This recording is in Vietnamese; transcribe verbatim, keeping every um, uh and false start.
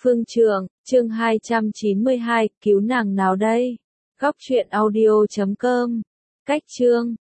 Phương Trượng, chương hai trăm chín mươi hai, cứu nàng nào đây? Góc truyện audio chấm com. Cách chương